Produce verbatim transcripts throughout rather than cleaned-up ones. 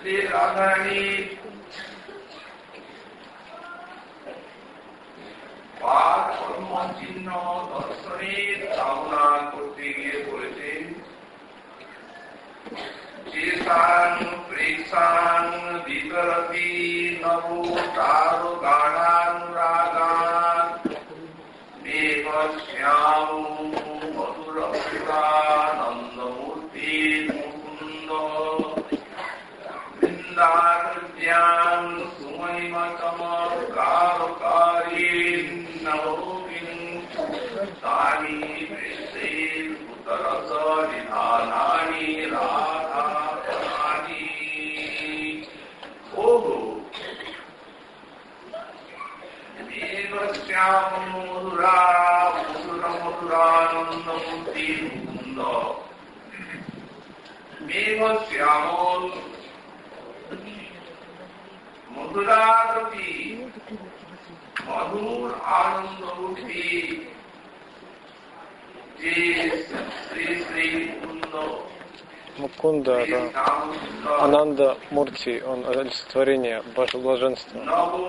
Мукунда, да. Ананда Мурти, он олицетворение блаженства.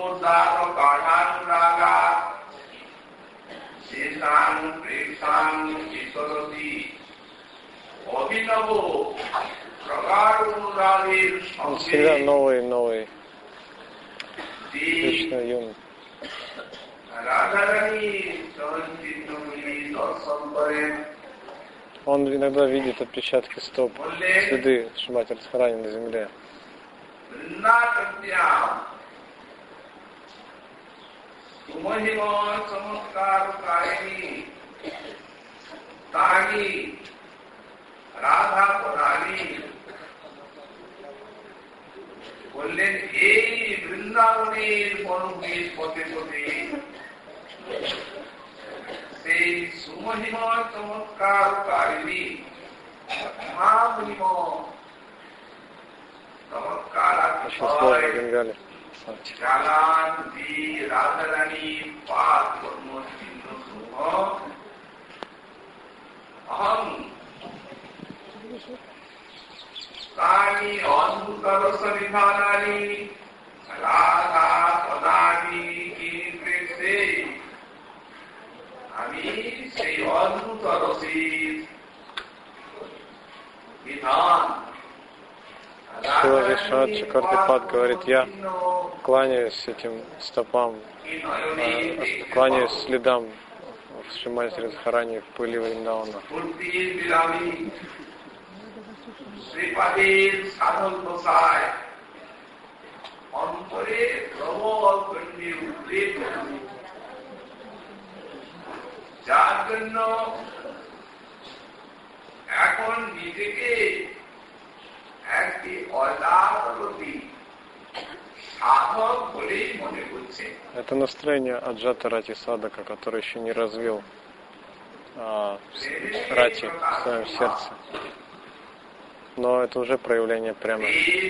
Он всегда новый, новый, вечно юный. Он иногда видит отпечатки стоп, следы Шримати Радхарани на земле. বললেন এই বৃন্দাবনের বনভূমির পথে পথে সেই সুমহিমা চমৎকারকারিণী মহামহিম চমৎকার জালান্তি রাধারানী পাদ কর্ম চিহ্ন সমূহ অহং তানি অদ্ভুত রসবিধানানি রাধা পদানি কীর্তে আমি সেই অদ্ভুত রসের বিধান. Шрила Вишванат Чакартипад говорит, я кланяюсь этим стопам, кланяюсь следам в Шримати Радхарани в пыли Вриндавана. শ্রীপাদের সাধন দশায় অন্তরে প্রবল গণ্যের উদ্রেক, যার জন্য এখন নিজেকে একটি অজাতী সাধক বলেই মনে করছে. Это настроение Аджата Рати Садака, который еще не развил а, Рати в своем сердце. Но это уже проявление прямо.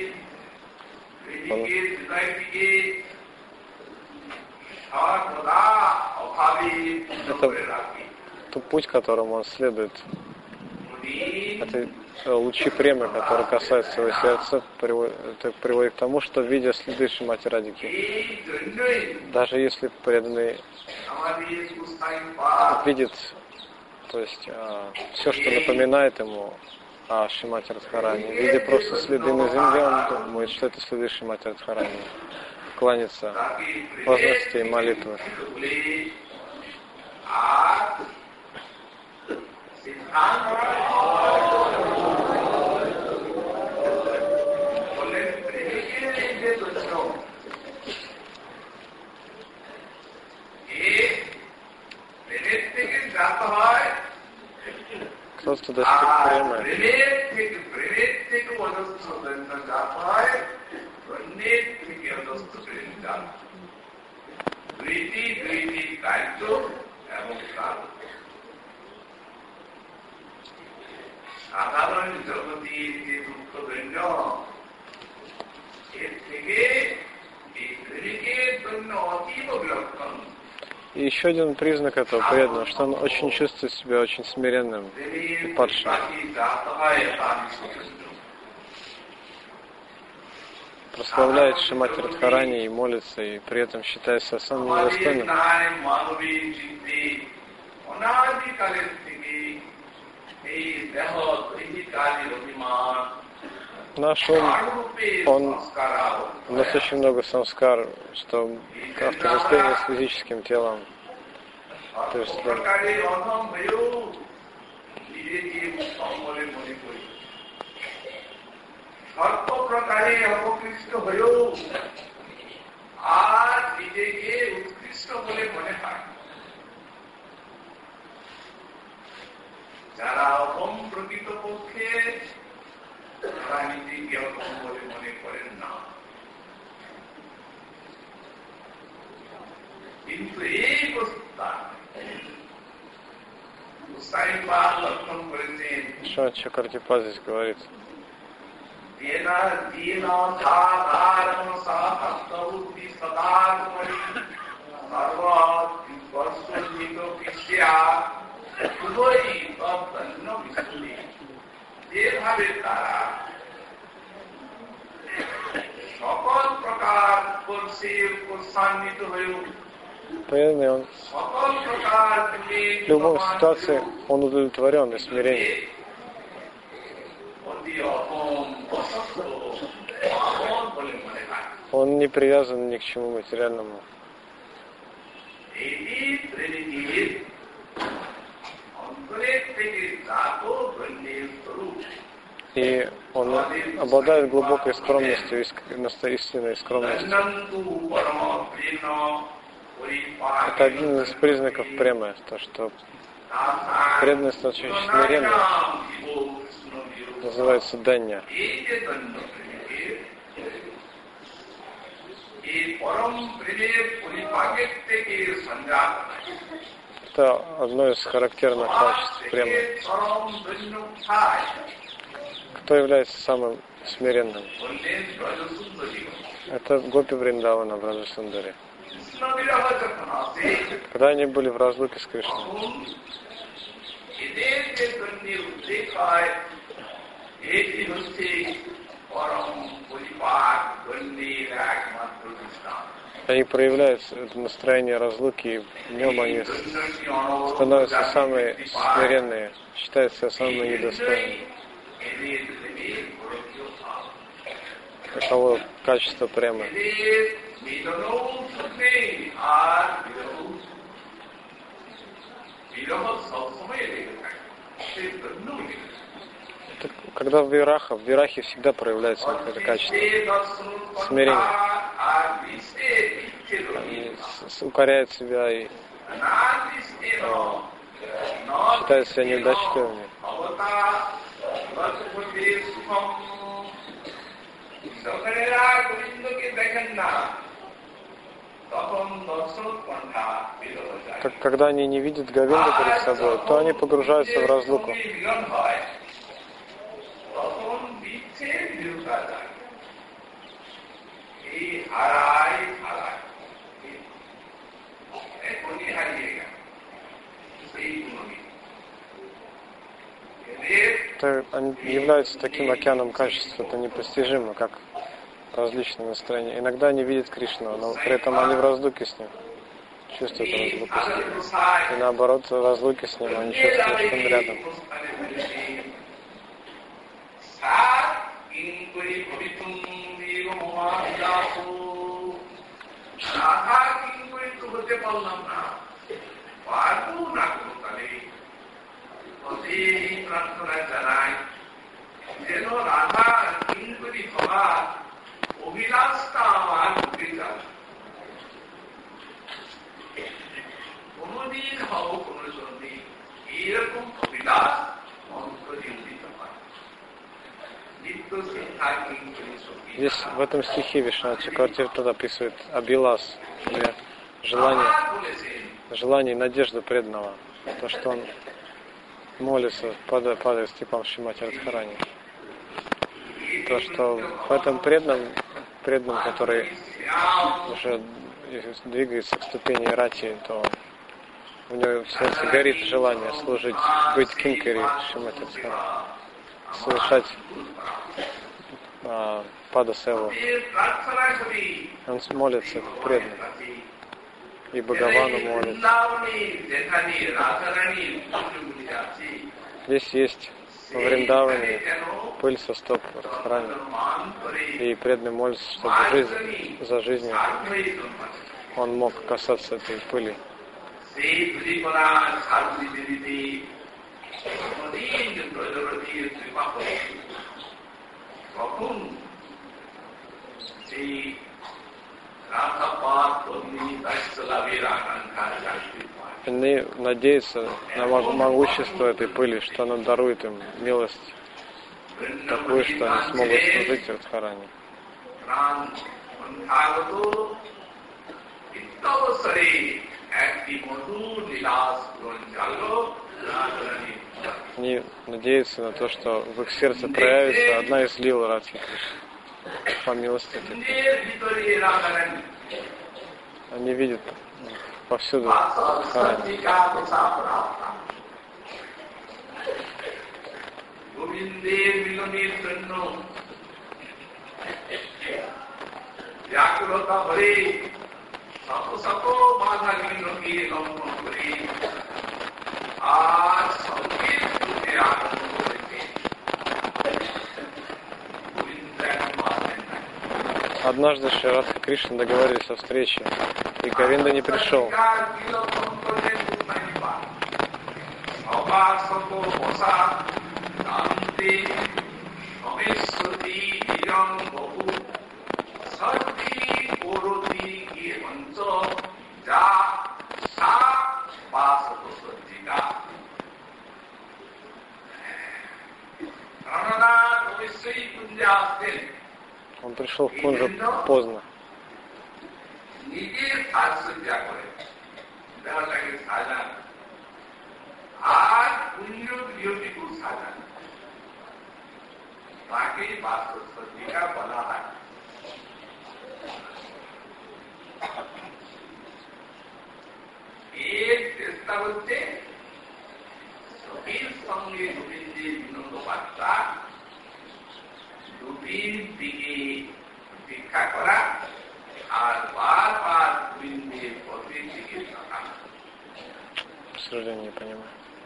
Это тот путь, которому он следует. Это лучи премы, которые касаются его сердца, приводит, это приводит к тому, что, видя следы Шримати Радхики, даже если преданный видит, то есть а, все, что напоминает ему о Шримати Радхарани, видя просто следы на земле, он думает, что это следы Шримати Радхарани, кланяется возрасте и молитвы. Просто достиг премы. সাধারণ জগতের যে দুঃখ দৈন্য এর থেকে এই প্রেমিকের জন্য অতীব বিলক্ষণ. И еще один признак этого преданного, что он очень чувствует себя очень смиренным и падшим. прославляет Шримати Радхарани и молится, и при этом считает себя самым недостойным. Наш ум, он, у нас очень много самскар, что отождествление с физическим телом. То есть, সর্বপ্রকারে অপকৃষ্ট হয়েও আর নিজেকে উৎকৃষ্ট বলে মনে হয়। যারা অহম প্রকৃতপক্ষে তারা নিজেকে অহম বলে মনে করেন না, কিন্তু এই প্রস্তাব Усайпа лакхам кরেছেন। Что Чакартипа здесь говорит? Дина дина садарам сахастауди садармани сарват варсунито кисья উভয় তদ্দন্য বিশুদ্ধি। যেভাবে তারা সকল প্রকার পরিসে প্রসান্বিত হয়ে Понятно, он в любой ситуации он удовлетворен и смиренен. Он не привязан ни к чему материальному. И он обладает глубокой скромностью, истинной скромностью. Это один из признаков премы, то что преданность очень смиренная, называется данья. Это одно из характерных качеств премы. Кто является самым смиренным? Это Гопи Вриндавана, Браджа Сундари. Когда они были в разлуке с Кришной, они проявляют это настроение разлуки, и в нем они становятся самые смиренные, считают себя самыми недостойными. Таково качество премы. Это, когда в вираха, в вирахе всегда проявляется это качество смирения. Они укоряют себя и э, считают себя неудачливыми. Как, когда они не видят Говинду перед собой, то они погружаются в разлуку. Это, они являются таким океаном качеств, это непостижимо, как различные настроения. Иногда они видят Кришну, но при этом они в разлуке с ним, чувствуют разлуку с ним. И наоборот, в разлуке с ним они чувствуют, что он рядом. অভিলাষটা আমার উঠে যাবে কোনদিন হব কোন জন্যে এইরকম অভিলাষ অন্তরে উদিত হয় নিত্য শ্রদ্ধা Здесь в этом стихе Вишнава Чакравартиртха описывает абилас, желание, желание и надежду преданного, то, что он молится, падая, падая степам Шримати Радхарани. То, что в этом преданном, преданном, который уже двигается к ступени рати, то у него в сердце горит желание служить, быть кинкари Шримати Радхарани, совершать а, Падасеву. Он молится преданно. И Бхагавану молится. Здесь есть в Вриндаване пыль со стоп Радхарани. И преданный молится, чтобы жизнь, за жизнью он мог касаться этой пыли. Они надеются на могущество этой пыли, что она дарует им милость такую, что они смогут служить Радхарани. Они надеются на то, что в их сердце проявится одна из лил Радхи Кришны. По милости этой. Они видят повсюду Радхарани. Однажды Шри Радха Кришна договорились о встрече, и Говинда не пришел. Он пришел в Кунджу поздно. К сожалению, не понимаю.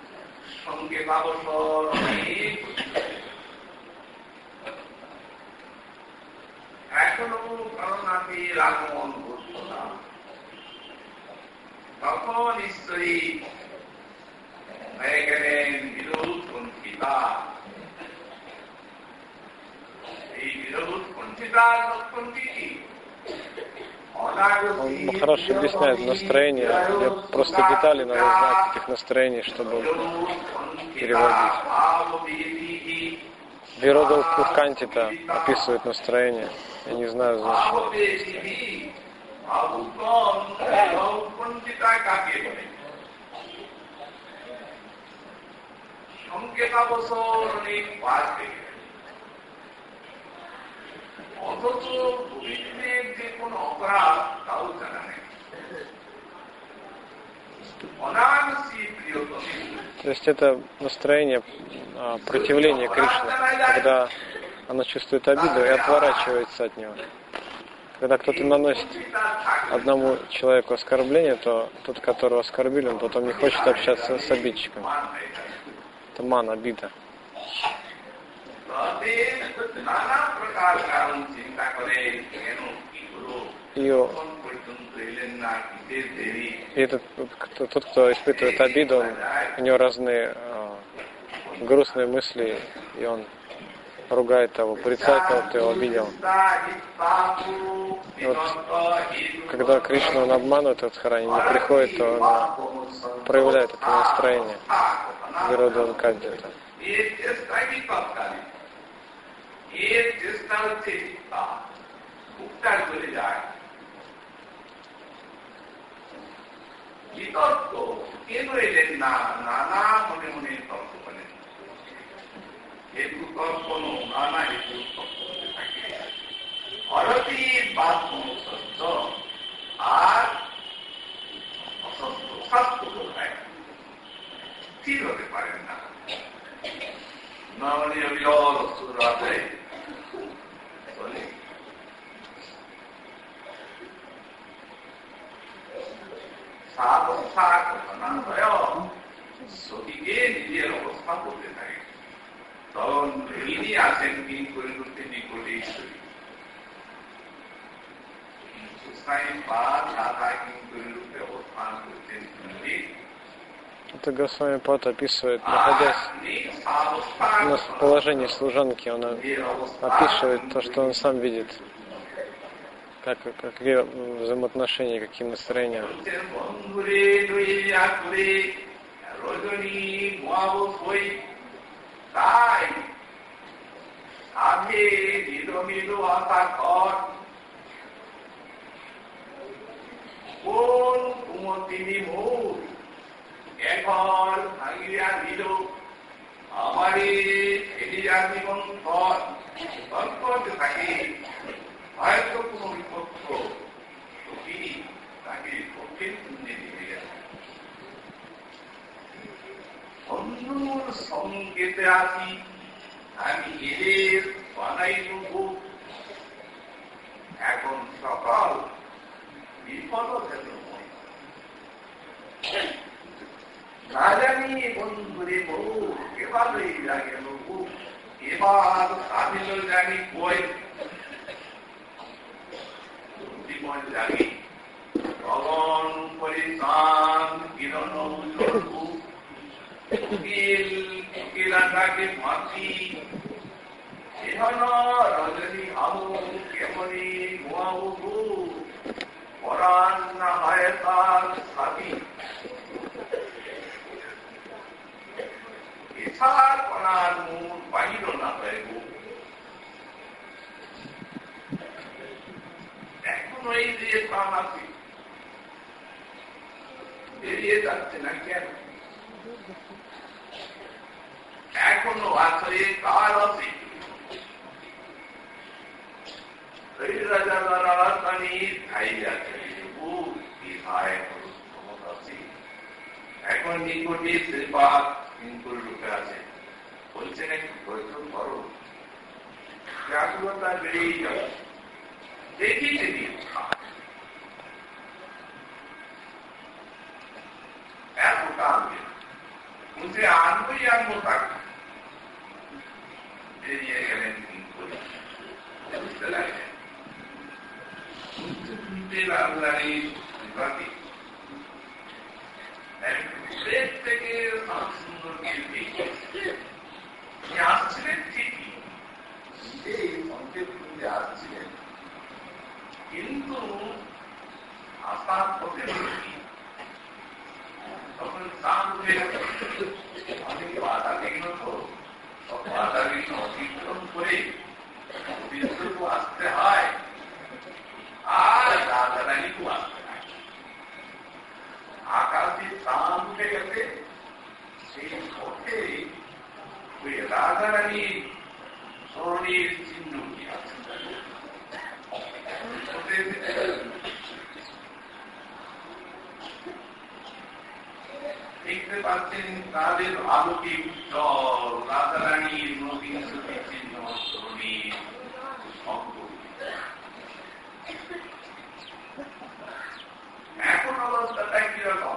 Он хорошо объясняет настроение. Мне просто детали надо знать этих настроений, чтобы переводить. Вирода Уткантита описывает настроение. Я не знаю значения. То есть это настроение а, противления Кришне, когда она чувствует обиду и отворачивается от него. Когда кто-то наносит одному человеку оскорбление, то тот, которого оскорбили, он потом не хочет общаться с обидчиком. Это ман, обида. И, и этот, кто, тот, кто испытывает обиду, он, у него разные э, грустные мысли, и он ругает того, порицает того, кто его обидел. И вот, когда Кришна он обманывает Радхарани, не приходит, то он проявляет это настроение Вирода Уткантита. বিতর্ক কেন এলেন না নানা মনে মনে তর্ক করেন হেতু তর্কনো নানা হেতু তর্ক করতে থাকে অরতির বাদ সত্য আর অসত্য স্বাস্থ্য কোথায় স্থির হতে পারেন না নমনীয় বিরল সুরাতে বলে 사도사 나서요. 소디게 নিজের অবস্থা বলতে থাকে তখন ইনি আসেন তিন পরিবর্তে নিকটে ঈশ্বরী সুস্থায়ী বা দাদা কিন্তু রূপে অবস্থান করতেন তিনি Это Госвами Пад описывает, находясь на положении служанки, он описывает то, что он сам видит, как, какие взаимоотношения, какие настроения. এখন ভাঙিয়া দিল আমারে ফেরিয়া জীবন পর তৎপরতে থাকে হয়তো কোনো বিপক্ষ তিনি তাকে কঠিন পুণ্যে দিয়ে গেছে অন্যর সংকেতে আছি আমি এদের বানাই নেব এখন সকাল বিপদ যেন না জানি বন্ধুরে বউ এবার লাগে লোক এবার সাধিল জানি বই জীবন জানি গগন পরিশান কিরণ উকিলাটাকে মাছি এখন রজনী আমু কেমনি গোয়াবু পরাণ না হয় তার সাথী এছাড় করার মূল বাহির না হয় এখনো এই যে প্রাণ আছে বেরিয়ে যাচ্ছে না কেন এখনো আছে কার আছে রাজা দ্বারা তানি খাই যাচ্ছে এখন নিকটে শ্রীপাদ রূপে আছে বলছেন একটু প্রয়োজন করো ব্যাকুলতা বেড়েই যাবে দেখিতে দিন এতটা আনবে বুঝে আনবই আনবো তাকে বেরিয়ে গেলেন বুঝতে লাগলেন বুঝতে শুনতে রাজধানীর বিভাগে থেকে সুন্দর আসছিলেন ঠিকই এই সংকেত খুঁজে আসছিলেন কিন্তু আসার পথে তখন চাঁদ উঠে গেছে অনেকে বাধা বিঘ্ন তো সব বাধা বিঘ্ন অতিক্রম করে বিদ্যুৎ আসতে হয় আর রাজা রানীকেও আসতে হয় আকাশে চাঁদ উঠে গেছে সেই পথে ওই রাজা রানী স্মরণের চিহ্ন আছে দেখতে পাচ্ছেন তাদের আলোকে উজ্জ্বল রাজা রানীর নবীন স্মৃতির চিহ্ন স্মরণের শব্দ এখন অবস্থাটা কিরকম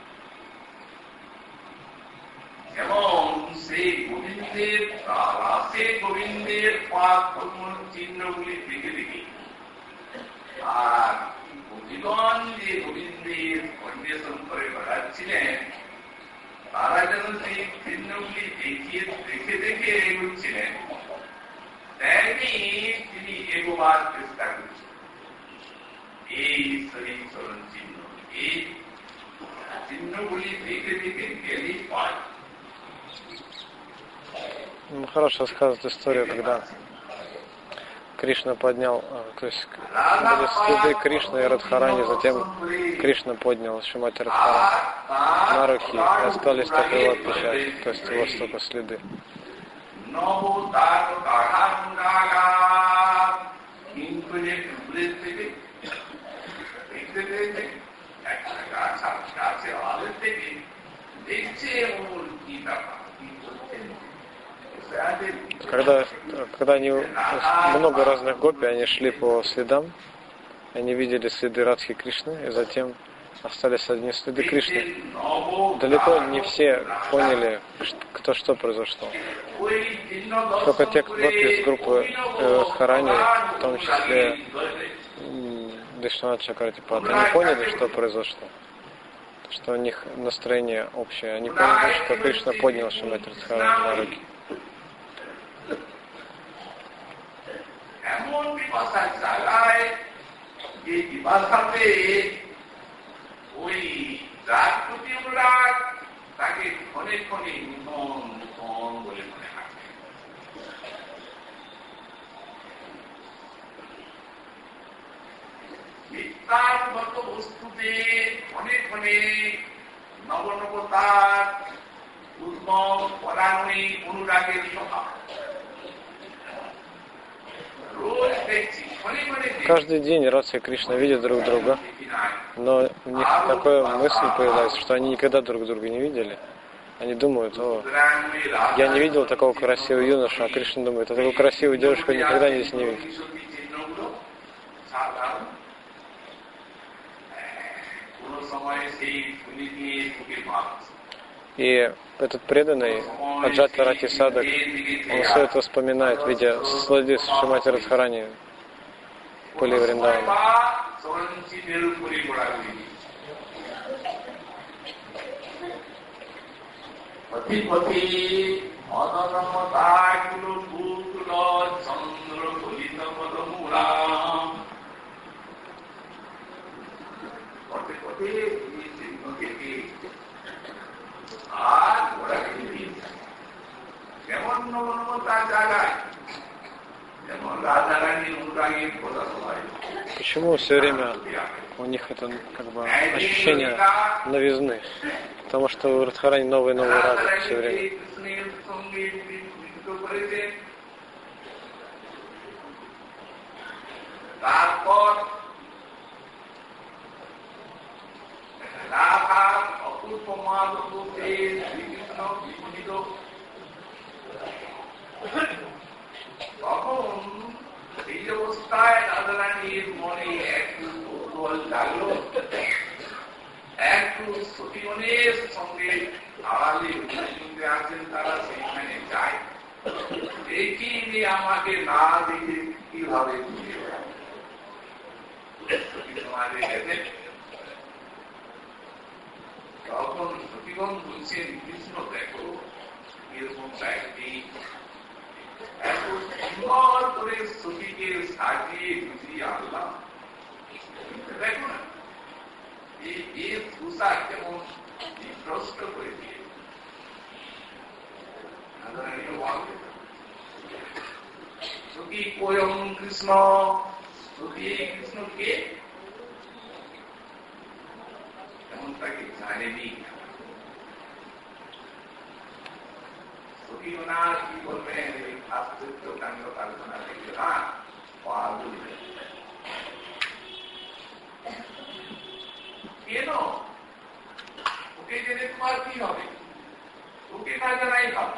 যেমন সেই গোবিন্দের রাসে গোবিন্দের পাক পদ্মর চিহ্নগুলি দেখে দেখে আর গোপীগণ যে গোবিন্দের অন্বেষণ করে বেড়াচ্ছিলেন তারা যেন সেই চিহ্নগুলি দেখিয়ে দেখে দেখে এগোচ্ছিলেন তেমনি তিনি এগোবার চেষ্টা করছেন এই ঈশ্বরী চরণ চিহ্ন এই চিহ্নগুলি দেখে দেখে গেলেই পায়. Хорошо сказать историю, когда Кришна поднял, то есть были следы Кришны и Радхарани, затем Кришна поднял Шримати Радхарани на руки, и остались только его отпечатки, то есть его столько следы. Когда, когда они, много разных гопи, они шли по следам, они видели следы Радхи Кришны, и затем остались одни следы Кришны. Далеко не все поняли, кто что произошло. Только те, кто из группы э, Радхарани, в том числе Вишванат Чакратипад, они поняли, что произошло. Что у них настроение общее. Они поняли, что Кришна поднял Шримати Радхарани на руки. ওই রাজপতি অনুরাগ তাকে ক্ষণে ক্ষণে নূতন নূতন বলে মনে হয়। বিস্তারগত বস্তুতে ক্ষণে ক্ষণে নবনবতার উদ্যম পরাণী অনুরাগের স্বভাব রোজ দেখছি। Каждый день Радха и Кришна видят друг друга, но у них такая мысль появляется, что они никогда друг друга не видели. Они думают: о, я не видел такого красивого юношу, а Кришна думает: а такую красивую девушку я никогда здесь не видел. И этот преданный Аджата Рати Садак, он все это вспоминает, видя следы Шримати Радхарани в поле Вриндавана. Почему все время у них это как бы ощущение новизны? Потому что у Радхарани новые и новые рады все время. এই অবস্থায় রাধারানীর মনে একটু কৌতূহল জাগলো, একটু সতীমণির সঙ্গে আড়ালে সঙ্গে আছেন তারা, সেইখানে যায়। দেখি আমাকে না দেখে কিভাবে বুঝে সমাজে গেছে। তখন সতীগণ বলছেন, কৃষ্ণ দেখো এরকম একটি এত সুন্দর করে সতীকে সাজিয়ে গুছিয়ে আনলাম, দেখো না এই পোশাক কেমন বিভ্রষ্ট করে দিয়ে। সতী কোয়ং কৃষ্ণ, সতী কৃষ্ণকে এমন তাকে জানেনি। ওনার কি বলবেন এই আশ্চর্য কাণ্ড কারখানা থেকে না পাওয়া বলবে কেন? ওকে জেনে তোমার কি হবে? ওকে না জানাই হবে।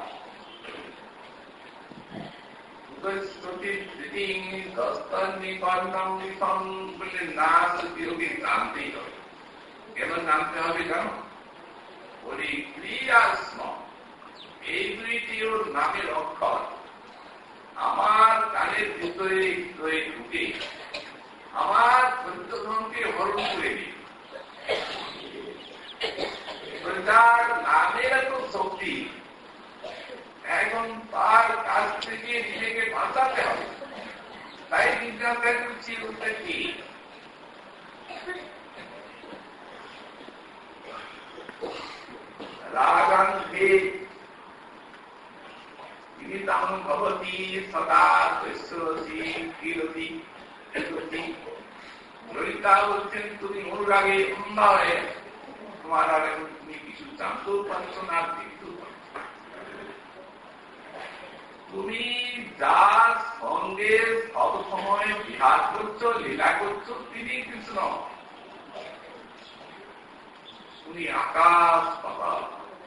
জানতেই হবে। কেন জানতে হবে জানো? বলি ক্রিয়াস্ম, এই দুইটি ওর নামের অক্ষর আমার কানের ভিতরে হৃদয়ে ঢুকে আমার চরিত্রকে হরণ করে দিই। তার নামের এত শক্তি, এখন তার কাছ থেকে নিজেকে বাঁচাতে হবে। তাই জিজ্ঞাসা করছি ওটা কি? রাগান্তে ললিতা বলছেন তুমি অনুরাগে অন্ধ হয়ে তোমার আগে তুমি কিছু জানতেও পারছো না, দেখতেও পারছো। তুমি যার সঙ্গে সব সময় বিহার করছো, লীলা করছো, তিনি কৃষ্ণ। তুমি আকাশ পাতাল,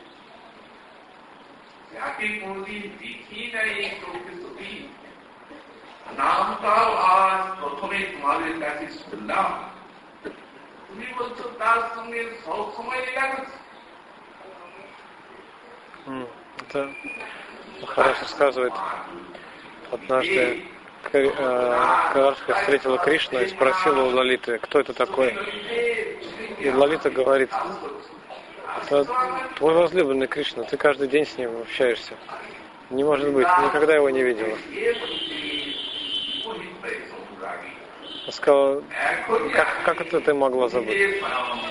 যাকে কোনদিন দেখি নাই এই চোখে ছবি, নামটাও আজ প্রথমে তোমাদের কাছে শুনলাম। Это Махарадж рассказывает, однажды Каварска встретила Кришну и спросила у Лалиты, кто это такой. И Лалита говорит: это твой возлюбленный Кришна, ты каждый день с ним общаешься. Не может быть, никогда его не видела. Она сказала: как, как это ты могла забыть?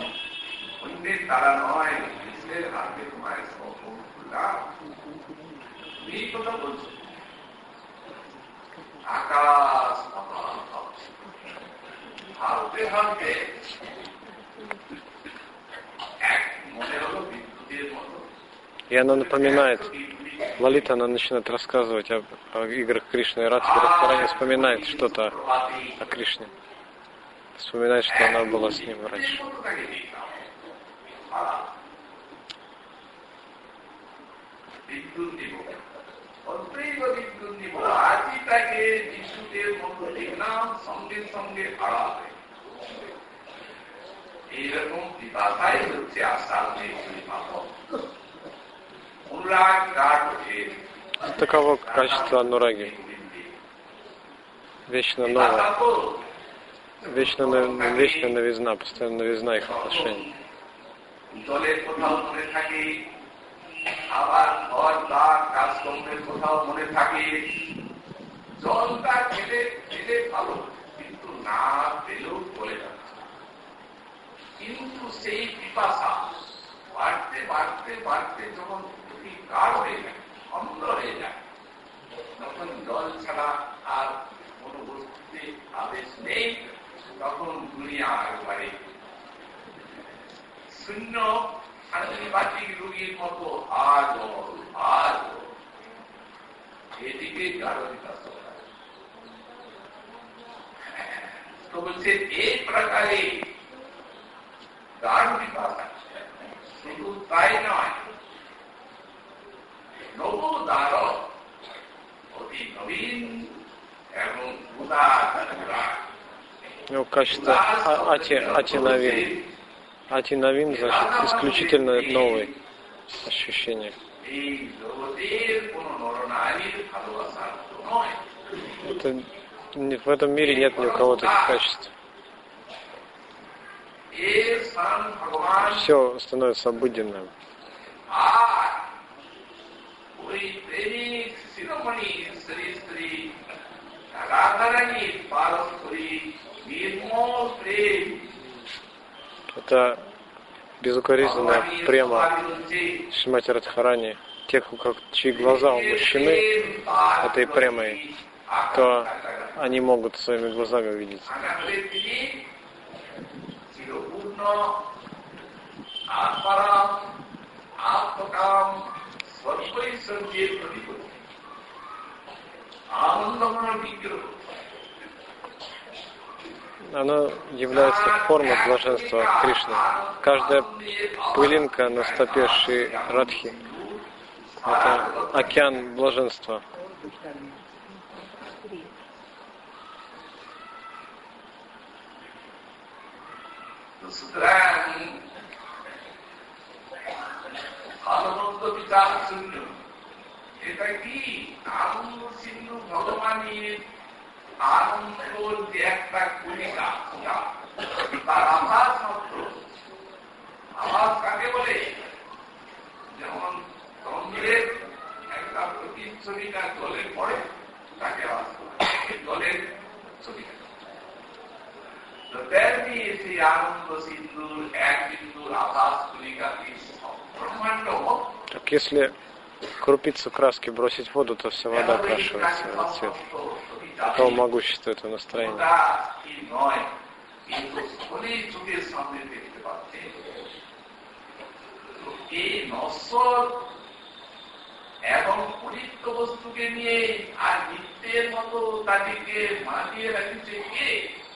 И она напоминает, Лалита, она начинает рассказывать об, о играх Кришны, и Радхи Радхарани вспоминает что-то о Кришне. Вспоминает, что она была с ним раньше. Таково качество анураги. Вечно новое. Вечно, вечная новизна, постоянно новизна их отношений. কিন্তু সেই পিপাসা বাড়তে বাড়তে বাড়তে যখন খুবই গাঢ় হয়ে যায়, অম্ল হয়ে যায়, তখন জল ছাড়া আর কোন বস্তুতে আবেশ নেই, তখন দুনিয়া একবারে শূন্য সাংবাদিক রোগীর মতো আজ আজ এদিকে গাঢ় বিকাশ তো বলছে এই প্রকারে গাঢ় বিকাশ শুধু তাই নয়, নবদার অতি নবীন এবং Ну, качество ати, атинавин. Атинавин значит исключительно новые ощущения. Это, в этом мире нет ни у кого таких качеств. Все становится обыденным. Это безукоризненная према Шримати Радхарани. Тех, чьи глаза умощены этой премой, то они могут своими глазами увидеть. Оно является формой блаженства Кришны. Каждая пылинка на стопе Шри Радхи — это океан блаженства. এটা কি আনন্দ সিন্ধু ভগবানের আনন্দ যে একটা কণিকা, তার আভাস মাত্র। আভাস কাকে বলে? যেমন চন্দ্রের একটা প্রতিচ্ছবিটা জলের পরে তাকে আভাস করে, জলের ছবিটা। তো তেমনি সেই আনন্দ সিন্ধুর এক বিন্দুর আভাস কণিকা ব্রহ্মাণ্ড। Так если крупицу краски бросить в воду, то вся вода окрашивается в цвет. Какого могущества этого настроения? এবং পরিত্য বস্তুকে নিয়ে আর নিত্যের মতো তাদেরকে মাটিয়ে রাখছে কে?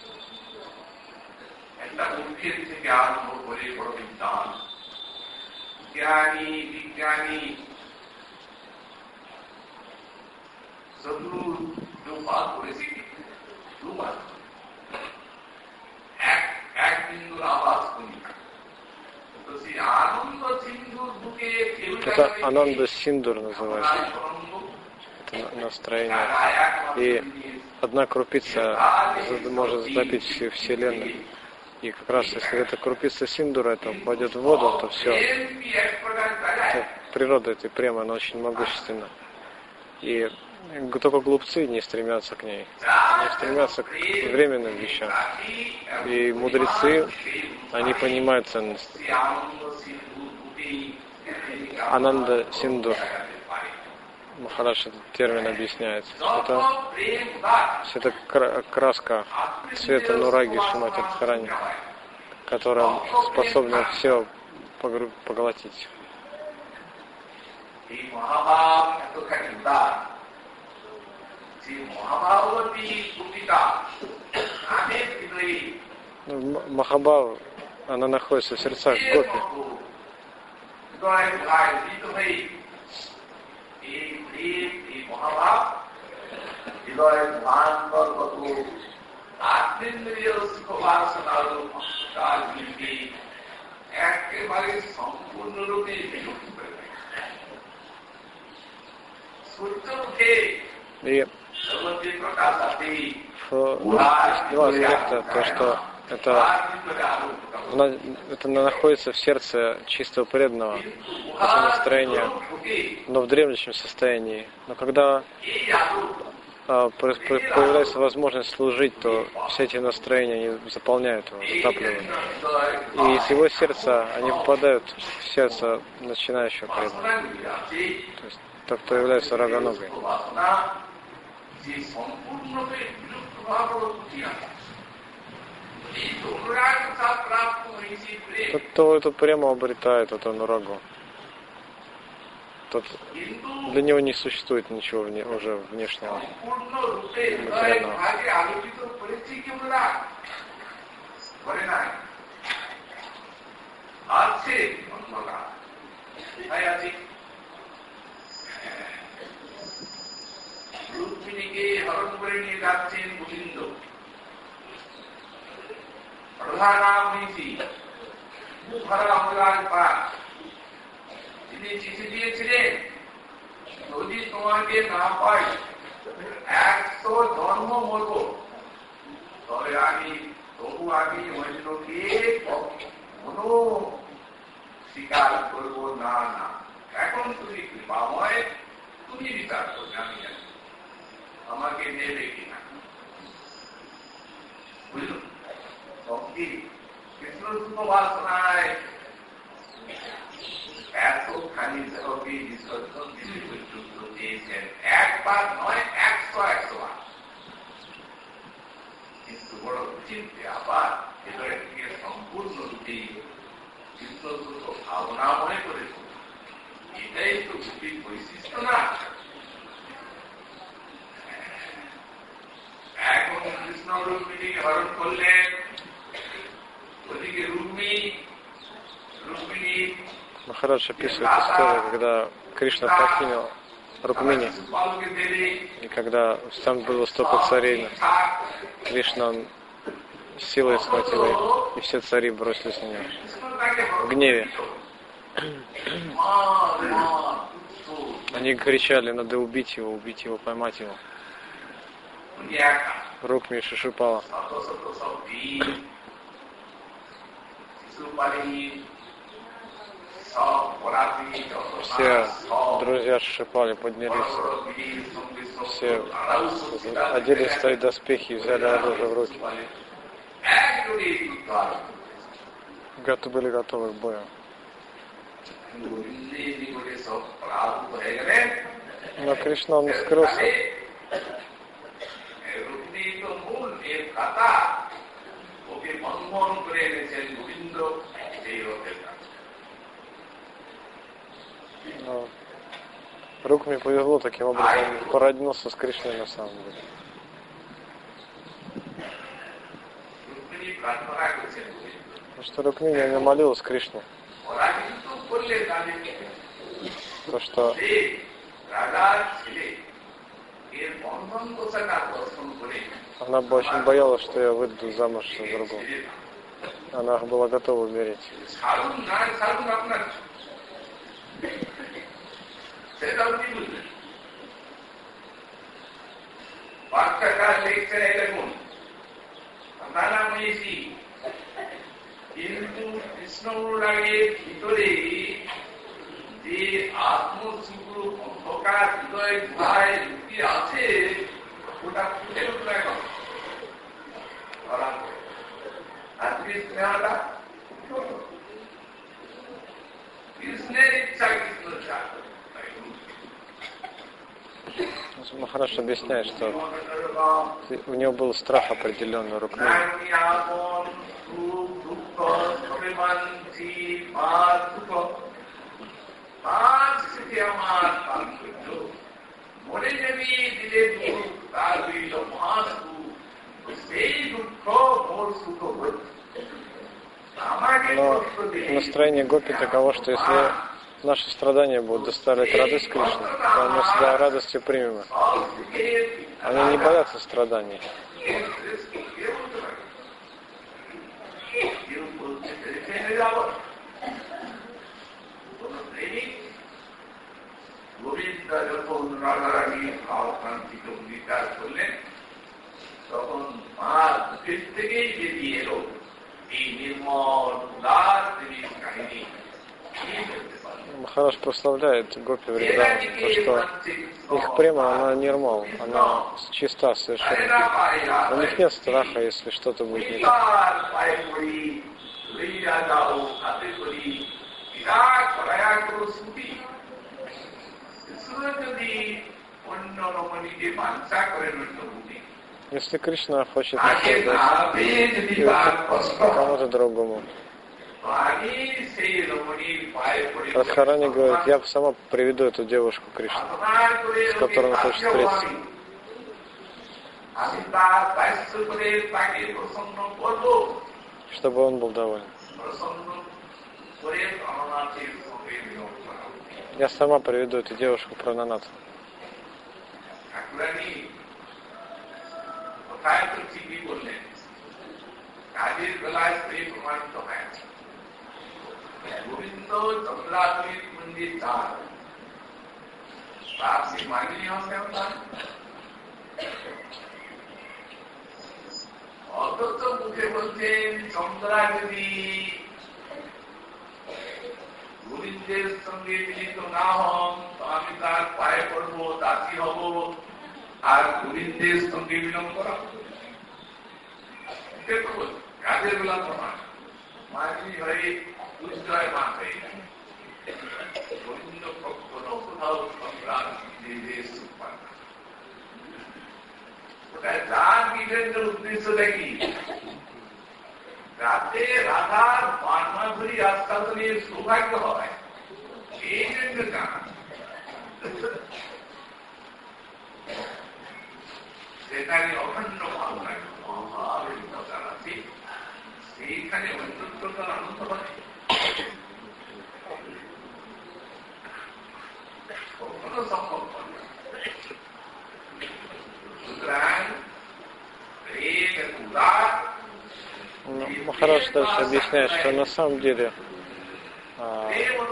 একটা মূর্খের থেকে আরম্ভ করে বড় বিদ্যান, জ্ঞানী, বিজ্ঞানী, চতুর দুবার করেছি, দুবার এক এক Это Ананда Синдур называется. Это настроение. И одна крупица может затопить всю Вселенную. И как раз если эта крупица Синдура это пойдет в воду, то все. Это природа этой премы, она очень могущественна. И только глупцы не стремятся к ней. Они стремятся к временным вещам. И мудрецы, они понимают ценность. Ананда Синдур. Махарадж этот термин объясняет. Это, это краска цвета нураги Шримати Радхарани, которая способна все поглотить. Махабхава, она находится в сердцах гопи. И два аспекта, то, что это, это находится в сердце чистого преданного, это настроение, но в дремлющем состоянии. Но когда а, появляется возможность служить, то все эти настроения они заполняют его, затапливают. И из его сердца они попадают в сердце начинающего преданного. То есть тот, кто является раганогой. Тот, кто эту прему обретает, эту анурагу, тот, для него не существует ничего вне, уже внешнего, материального. তিনি চিঠি দিয়েছিলেন, যদি তোমাকে না পাই একশো জন্ম মরব, তবে আমি তবু আমি মহেন্দ্রকে কোনো স্বীকার করব না। না এখন তুমি কৃপাময়, তুমি বিচার করবে, আমি জানি আমাকে নেবে কিনা। বুঝল ভক্তি কৃষ্ণ বাসনায় এতখানি ধরবি বিসর্জন বিসর্যুদ্ধ দিয়েছেন, একবার নয় একশো একশো বার। কিন্তু বড় চিন্তে আবার হৃদয় থেকে সম্পূর্ণ রূপে কৃষ্ণদূত ভাবনা মনে করে, এটাই তো ভূতির বৈশিষ্ট্য না। এখন কৃষ্ণ রুক্মিণীকে হরণ করলেন, ওদিকে রুক্মিণী রুক্মিণী Махарадж описывает историю, когда Кришна покинул Рукмини, и когда там было столько царей, Кришна он силой схватил их, и все цари бросились на него в гневе. Они кричали: надо убить его, убить его, поймать его. Рукми шишипала. Все друзья Шишипали поднялись, все одели свои доспехи и взяли оружие в руки. Готовы были готовы к бою. Но Кришна он скрылся. Но Рукми повезло, таким образом породнился с Кришной на самом деле. Потому что Рукмини она молилась Кришне. То, что она бы очень боялась, что я выйду замуж за другого. Она была готова умереть. কিন্তু কৃষ্ণ অনুরাগের ভিতরে যে আত্মশুক্র অন্ধকার হৃদয় গুহায় লুকি আছে ওটা ফুটে উঠল এখন। আর কৃষ্ণটা কৃষ্ণের ইচ্ছা কৃষ্ণ চায়। Махарадж объясняет, что у него был страх определенный, Рукмини. Но настроение гопи таково, что если наши страдания будут доставлять радость Кришне, то мы с радостью примем их. Они не боятся страданий. Махарадж прославляет гопи Вриндавана, то что их према, она нирмал, она чиста совершенно. У них нет страха, если что-то будет не так. Если Кришна хочет наслаждаться кому-то другому, Радхарани говорит, я сама приведу эту девушку Кришне, с которой он хочет встретиться. Чтобы он был доволен. Я сама приведу эту девушку Прананату. গোবিন্দ চন্দ্রাবলীর মন্দির চার আপনি মানিয়ে হচ্ছেন অথচ মুখে বলছেন চন্দ্রা যদি গোবিন্দের সঙ্গে মিলিত না হন তো আমি তার পায়ে পড়বো, দাসী হব আর গোবিন্দের সঙ্গে মিলন করা কাজের বেলা প্রমাণ মাঝি হয়ে উজ্জয় মাঠে গোবিন্দ কখনো কোথাও সংগ্রাম নির্দেশ পান না। ওটা যার বিবেকের উদ্দেশ্যটা কি? রাতে রাধার পান্নাধুরী আস্থাধুরীর সৌভাগ্য হয় এই জন্য জানা। সেখানে অখণ্ড ভালো লাগে মহাবিন্দ জানাচ্ছি, সেইখানে অত্যন্তর আনন্দ হয়। Махарадж дальше объясняет, что на самом деле а,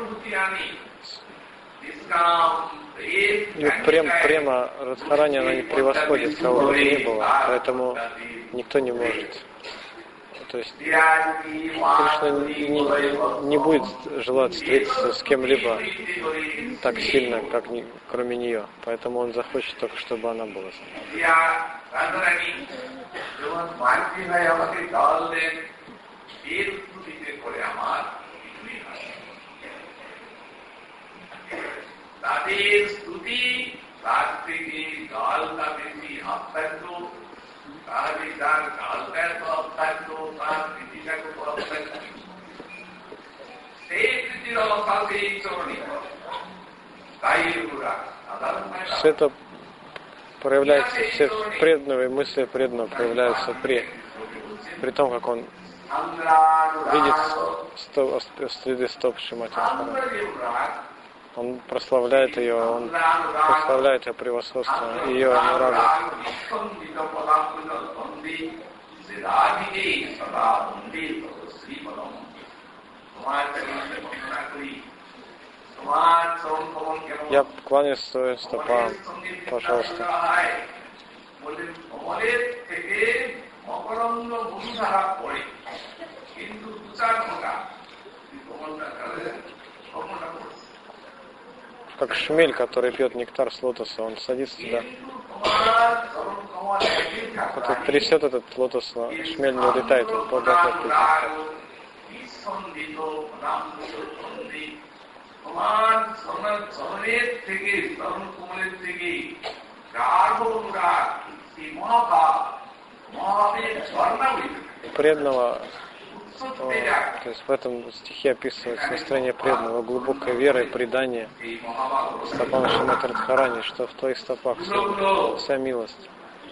прем, према Радхарани, она не превосходит кого бы ни было, поэтому никто не может. То есть Кришна не, не, не будет желать встретиться с кем-либо так сильно, как не, кроме нее. Поэтому он захочет только, чтобы она была с ним. Все это проявляется, все преданные мысли преданного проявляются при, при том, как он видит стоп, следы стоп Шримати Радхарани. Он прославляет ее, он прославляет ее превосходство, ее анурагу. Я кланяюсь своим стопам, пожалуйста. Как шмель, который пьет нектар с лотоса, он садится туда. Вот трясет этот лотос, шмель не улетает, он продолжает пить нектар. Преданного, о, то есть в этом стихе описывается настроение преданного, глубокая вера и предание стопам Шримати Радхарани, что в твоих стопах вся, вся милость.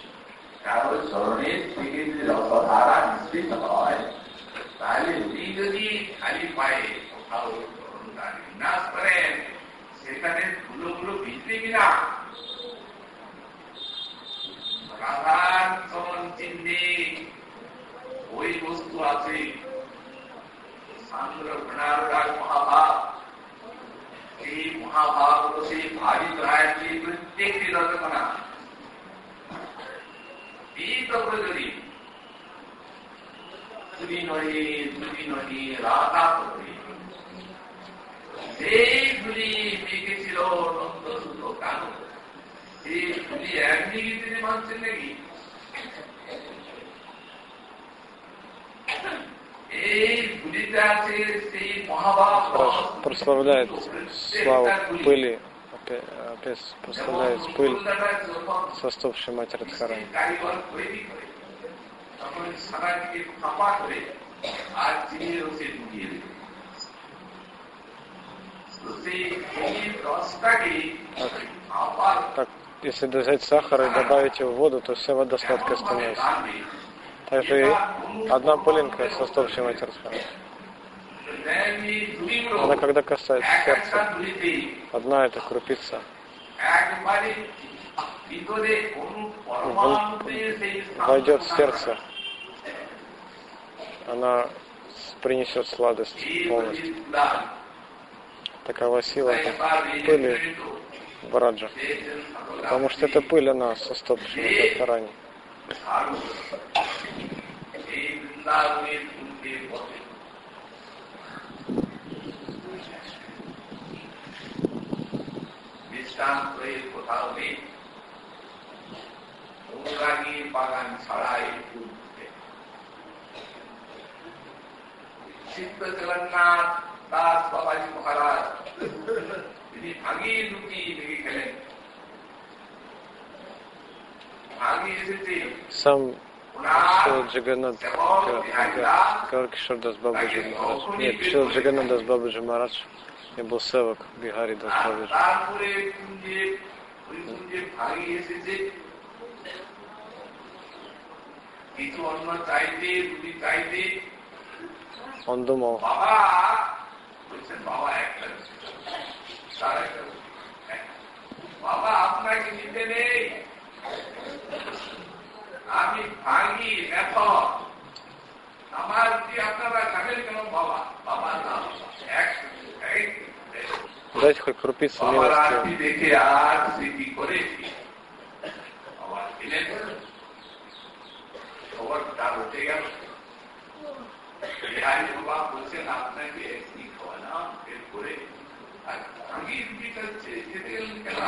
ওই বস্তু আছে সান্দ্র ঘনার মহাভাব, এই মহাভাব হল সেই ভাবিত হয় প্রত্যেকটি রচনা এই প্রকৃতি দুই নহে দুই নহে রাধা প্রকৃতি সেই ধুলি মেঘেছিল নন্দ সুত কান, সেই ধুলি একদিকে তিনি মানছেন নাকি? Прославляет славу пыли, опять, опять прославляет пыль со стоп Шримати Радхарани. Так, так, если взять сахар и добавить его в воду, то вся вода сладкая становится. Также и одна пылинка со стоп Шримати Радхарани. Она когда касается сердца, одна эта крупица, войдет в сердце, она принесет сладость полностью. Такова сила этой пыли Враджа. Потому что эта пыль, она со стоп Шримати Радхарани. কোথাও নেই, অনুরাগীর বাগান ছাড়াই উঠবে। সিদ্ধ জগন্নাথ দাস বাবাজি মহারাজ তিনি ভাগি লুকি লেগে গেলেন, ভাগি এসেছে। Сам Шрила Джаганнат Гауракишор Дас Бабаджи Махарадж. Нет, Шрила Джаганнат Дас Бабаджи Махарадж. Я был севак Бихари Дас Бабаджи. Он думал, আমি ভাঙি এখন আমার কি আপনারা খাবেন কেন বাবা? বাবা না, дайте хоть крупицу милости. দেখে আর স্মৃতি করেছি বাবা দিলেন, খবরটা উঠে গেল। বাবা বলছেন আপনাকে কি খাওয়ালাম, এরপরে ভাঙি রুটি খাচ্ছে, খেতে গেলেন কেন?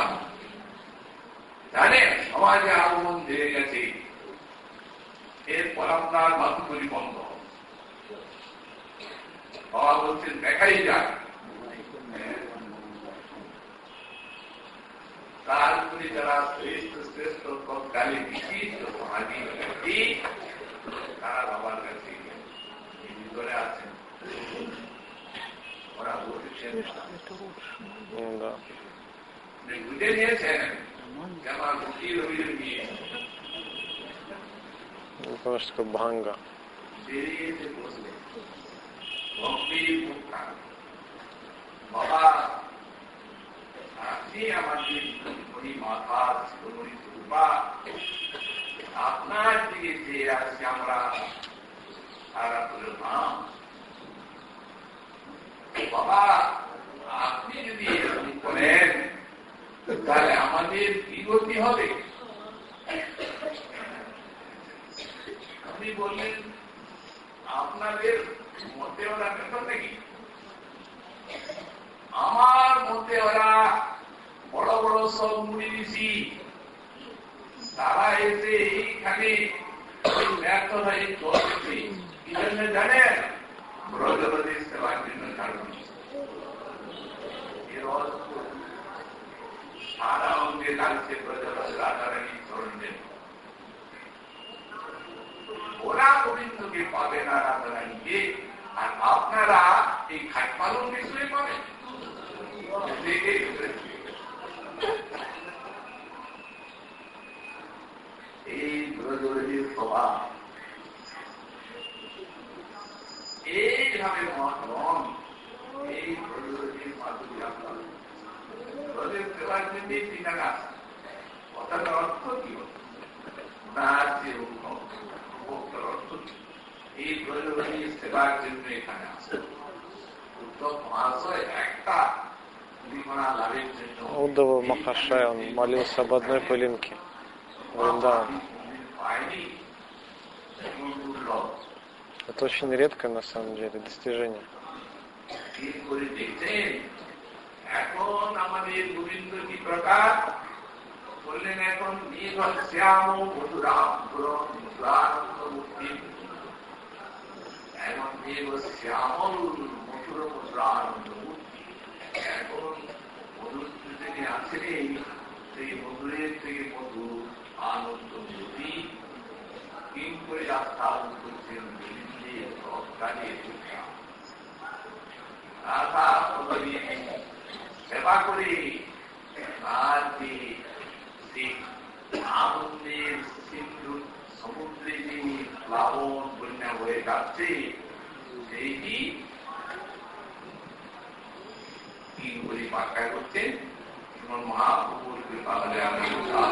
জানেন সমাজে আগমন ধীরে গেছে, এরপর আপনার মাতুকরি বন্ধ। বাবা বলছেন দেখাই যায়। তারপরে যারা শ্রেষ্ঠ শ্রেষ্ঠ তৎকালে বিশিষ্ট সমাধি ব্যক্তি তারা বাবার কাছে ভিতরে আছেন, ওরা বলছেন বুঝে নিয়েছেন যে আমার বুকির অভিযোগ নিয়ে Немножко бханга. বাবা আপনি আমাদের মাথা রূপা আপনার দিকে যে আসছে আমরা সারা বললাম বাবা আপনি যদি এরকম করেন তাহলে আমাদের কি গতি হবে? আপনি বললেন আপনাদের মতে ওরা বেতন নাকি? আমার মতে ওরা বড় বড় সব মুড়ি দিছি, তারা এসে এইখানে ব্যর্থ হয়ে চলছে। কি জন্য জানেন? ব্রজবতী সেবার জন্য কারণ সারা অঙ্গে লাগছে ব্রজবতী রাধারানী চরণের। ওরা গোবিন্দকে পাবে না রাধারানীকে, আর আপনারা এই খাট পালন বিষয়ে পাবেন। এই ব্রজবতীর স্বভাব এইভাবে মহান, এই ব্রজবতীর মাধুরী আপনার ব্রজের সেবার জন্য ঠিকানা। কথার অর্থ কি? ওনার যে ভক্তর অর্থ এই ব্রজবতীর সেবার জন্য এখানে আসে। উত্তম মহাশয় একটা Удова Махашай, он молился об одной пылинке. Вриндаван. Это очень редкое на самом деле достижение. এখন আমাদের গোবিন্দ কি প্রকার বললেন? এখন শ্যাম এখন শ্যামল মথুর মথুরানন্দ। এখন মধুর থেকে আসেন সেই মধুরের থেকে মধু আনন্দ মূর্তি তিন করে রাস্তা করছেন সেবা করে আর যে আনন্দের সিন্ধু সমুদ্রে যে প্লাবন বন্যা হয়ে যাচ্ছে সেইটি তিন করে পাক্কা করছেন। মহাপ্রভুর কৃপা হলে আমি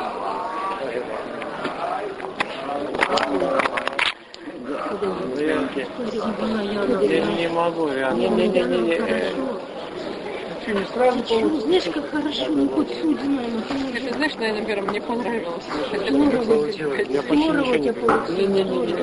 Я не могу, реально. Не-не-не-не. Знаешь, как хорошо, ну хоть суть знаем. Ты знаешь, наверное, первым мне понравилось. Я почти ничего не понимаю.